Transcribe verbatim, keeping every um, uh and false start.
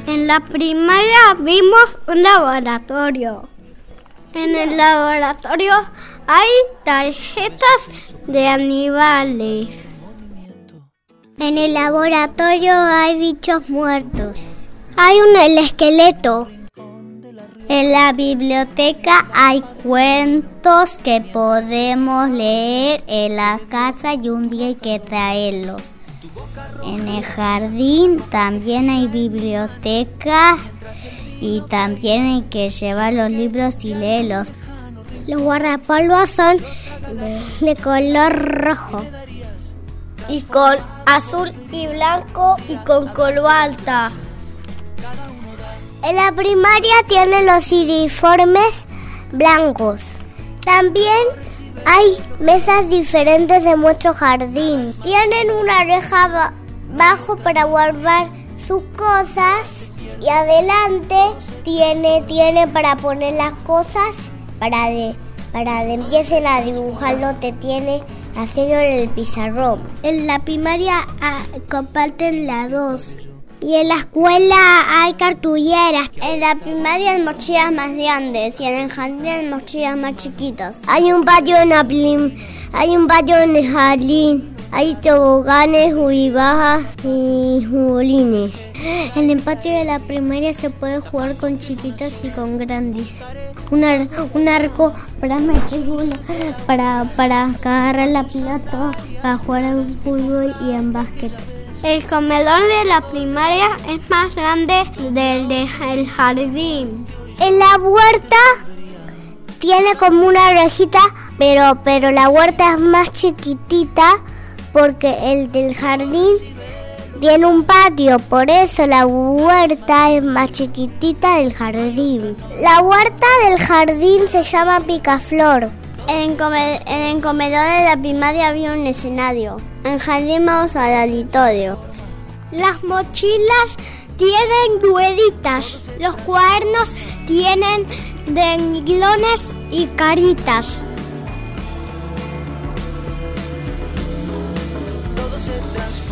En la primaria vimos un laboratorio. En el laboratorio hay tarjetas de animales. En el laboratorio hay bichos muertos. Hay un el esqueleto. En la biblioteca hay cuentos que podemos leer en la casa y un día hay que traerlos. En el jardín también hay biblioteca y también hay que llevar los libros y leerlos. Los guardapolvos son de color rojo y con azul y blanco y con cobalta. En la primaria tienen los uniformes blancos. También hay mesas diferentes de nuestro jardín. Tienen una reja abajo para guardar sus cosas y adelante tiene tiene para poner las cosas para de para que empiecen a dibujarlo, te tiene haciendo el pizarrón. En la primaria ah, comparten las dos. Y en la escuela hay cartulleras. En la primaria hay mochilas más grandes y en el jardín hay mochilas más chiquitas. Hay un baño en la prim- hay un baño en el jardín. Hay toboganes, bajas y bolines. En el patio de la primaria se puede jugar con chiquitos y con grandes. Un, ar- un arco para meter bola, para, para agarrar la pelota, para jugar en fútbol y en básquet. El comedor de la primaria es más grande del del jardín. En la huerta tiene como una rejita, pero, pero la huerta es más chiquitita porque el del jardín tiene un patio, por eso la huerta es más chiquitita del jardín. La huerta del jardín se llama Picaflor. En el, come- en el comedor de la primaria había un escenario. En el jardín vamos al auditorio. Las mochilas tienen rueditas. Los cuadernos tienen renglones y caritas. Todo se transforma.